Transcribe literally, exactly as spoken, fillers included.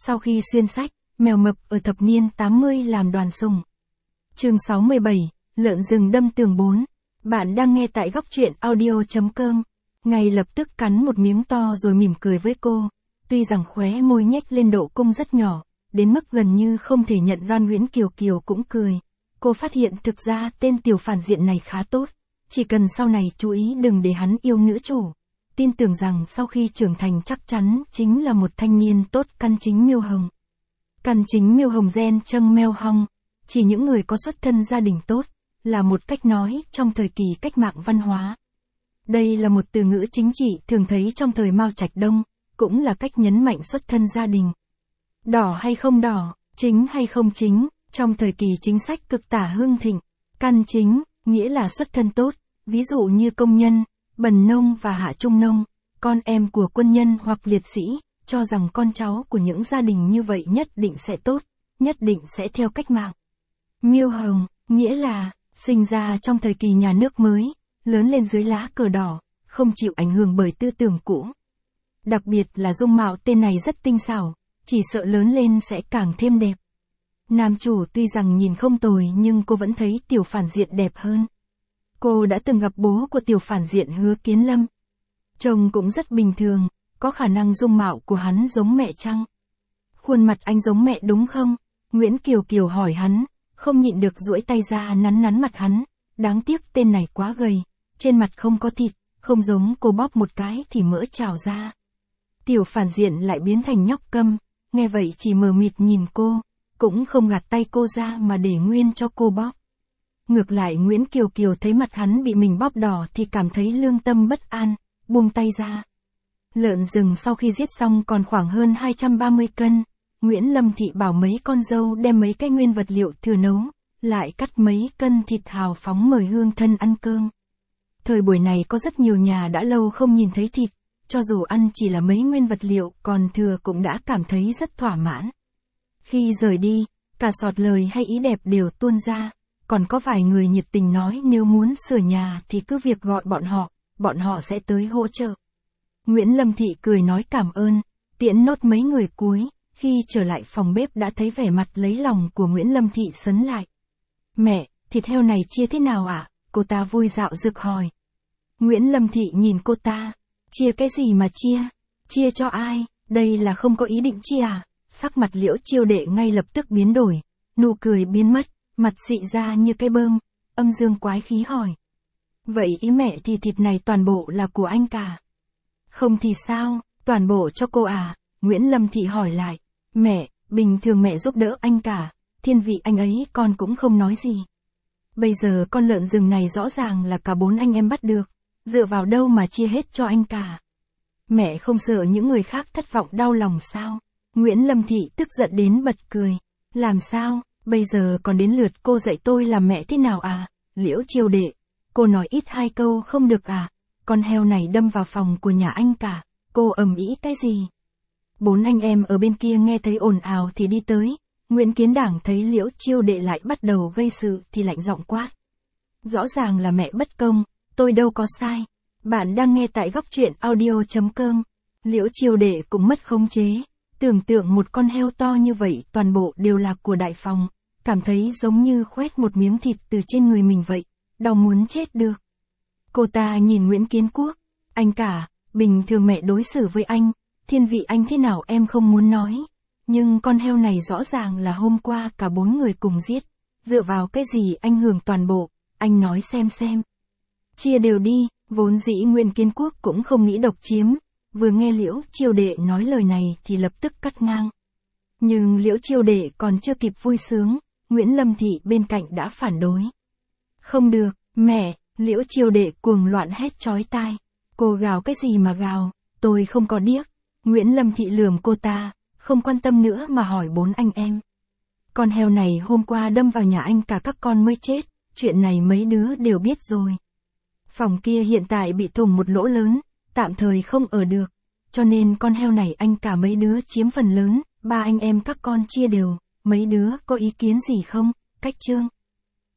Sau khi xuyên sách, mèo mập ở thập niên tám mươi làm đoàn sùng. Chương sáu mươi bảy, lợn rừng đâm tường bốn. Bạn đang nghe tại góc truyện audio chấm com. Ngay lập tức cắn một miếng to rồi mỉm cười với cô. Tuy rằng khóe môi nhếch lên độ cung rất nhỏ, đến mức gần như không thể nhận ra Nguyễn Kiều Kiều cũng cười. Cô phát hiện thực ra tên tiểu phản diện này khá tốt. Chỉ cần sau này chú ý đừng để hắn yêu nữ chủ. Tin tưởng rằng sau khi trưởng thành chắc chắn chính là một thanh niên tốt căn chính miêu hồng. Căn chính miêu hồng gen châng meo hong, chỉ những người có xuất thân gia đình tốt, là một cách nói trong thời kỳ cách mạng văn hóa. Đây là một từ ngữ chính trị thường thấy trong thời Mao Trạch Đông, cũng là cách nhấn mạnh xuất thân gia đình. Đỏ hay không đỏ, chính hay không chính, trong thời kỳ chính sách cực tả hưng thịnh, căn chính, nghĩa là xuất thân tốt, ví dụ như công nhân, bần nông và hạ trung nông, con em của quân nhân hoặc liệt sĩ, cho rằng con cháu của những gia đình như vậy nhất định sẽ tốt, nhất định sẽ theo cách mạng. Miêu hồng, nghĩa là, sinh ra trong thời kỳ nhà nước mới, lớn lên dưới lá cờ đỏ, không chịu ảnh hưởng bởi tư tưởng cũ. Đặc biệt là dung mạo tên này rất tinh xảo, chỉ sợ lớn lên sẽ càng thêm đẹp. Nam chủ tuy rằng nhìn không tồi nhưng cô vẫn thấy tiểu phản diện đẹp hơn. Cô đã từng gặp bố của tiểu phản diện Hứa Kiến Lâm. Trông cũng rất bình thường, có khả năng dung mạo của hắn giống mẹ chăng? Khuôn mặt anh giống mẹ đúng không? Nguyễn Kiều Kiều hỏi hắn, không nhịn được duỗi tay ra nắn nắn mặt hắn. Đáng tiếc tên này quá gầy, trên mặt không có thịt, không giống cô bóp một cái thì mỡ trào ra. Tiểu phản diện lại biến thành nhóc câm, nghe vậy chỉ mờ mịt nhìn cô, cũng không gạt tay cô ra mà để nguyên cho cô bóp. Ngược lại Nguyễn Kiều Kiều thấy mặt hắn bị mình bóp đỏ thì cảm thấy lương tâm bất an, buông tay ra. Lợn rừng sau khi giết xong còn khoảng hơn hai trăm ba mươi cân, Nguyễn Lâm Thị bảo mấy con dâu đem mấy cái nguyên vật liệu thừa nấu, lại cắt mấy cân thịt hào phóng mời hương thân ăn cơm. Thời buổi này có rất nhiều nhà đã lâu không nhìn thấy thịt, cho dù ăn chỉ là mấy nguyên vật liệu còn thừa cũng đã cảm thấy rất thỏa mãn. Khi rời đi, cả sọt lời hay ý đẹp đều tuôn ra, còn có vài người nhiệt tình nói nếu muốn sửa nhà thì cứ việc gọi bọn họ, bọn họ sẽ tới hỗ trợ. Nguyễn Lâm Thị cười nói cảm ơn, tiễn nốt mấy người cuối, khi trở lại phòng bếp đã thấy vẻ mặt lấy lòng của Nguyễn Lâm Thị sấn lại. Mẹ, thịt heo này chia thế nào ạ? À? Cô ta vui dạo rực hỏi. Nguyễn Lâm Thị nhìn cô ta, chia cái gì mà chia? Chia cho ai? Đây là không có ý định chia à? Sắc mặt Liễu Chiêu Đệ ngay lập tức biến đổi, nụ cười biến mất, mặt xị ra như cái bơm, âm dương quái khí hỏi. Vậy ý mẹ thì thịt này toàn bộ là của anh cả? Không thì sao, toàn bộ cho cô à? Nguyễn Lâm Thị hỏi lại. Mẹ, bình thường mẹ giúp đỡ anh cả, thiên vị anh ấy con cũng không nói gì. Bây giờ con lợn rừng này rõ ràng là cả bốn anh em bắt được, dựa vào đâu mà chia hết cho anh cả? Mẹ không sợ những người khác thất vọng đau lòng sao? Nguyễn Lâm Thị tức giận đến bật cười. Làm sao, bây giờ còn đến lượt cô dạy tôi làm mẹ thế nào à? Liễu Chiêu Đệ, cô nói ít hai câu không được à? Con heo này đâm vào phòng của nhà anh cả, cô ầm ĩ cái gì? Bốn anh em ở bên kia nghe thấy ồn ào thì đi tới. Nguyễn Kiến Đảng thấy Liễu Chiêu Đệ lại bắt đầu gây sự thì lạnh giọng quát. Rõ ràng là mẹ bất công, tôi đâu có sai. Bạn đang nghe tại góc truyện audio chấm com. Liễu Chiêu Đệ cũng mất khống chế. Tưởng tượng một con heo to như vậy toàn bộ đều là của đại phòng, cảm thấy giống như khoét một miếng thịt từ trên người mình vậy, đau muốn chết được. Cô ta nhìn Nguyễn Kiến Quốc, anh cả, bình thường mẹ đối xử với anh, thiên vị anh thế nào em không muốn nói, nhưng con heo này rõ ràng là hôm qua cả bốn người cùng giết, dựa vào cái gì anh hưởng toàn bộ, anh nói xem xem. Chia đều đi, vốn dĩ Nguyễn Kiến Quốc cũng không nghĩ độc chiếm. Vừa nghe Liễu Chiêu Đệ nói lời này thì lập tức cắt ngang. Nhưng Liễu Chiêu Đệ còn chưa kịp vui sướng, Nguyễn Lâm Thị bên cạnh đã phản đối. Không được, mẹ, Liễu Chiêu Đệ cuồng loạn hét chói tai. Cô gào cái gì mà gào, tôi không có điếc. Nguyễn Lâm Thị lườm cô ta, không quan tâm nữa mà hỏi bốn anh em. Con heo này hôm qua đâm vào nhà anh cả các con mới chết, chuyện này mấy đứa đều biết rồi. Phòng kia hiện tại bị thủng một lỗ lớn, tạm thời không ở được, cho nên con heo này anh cả mấy đứa chiếm phần lớn, ba anh em các con chia đều, mấy đứa có ý kiến gì không? Cách chương.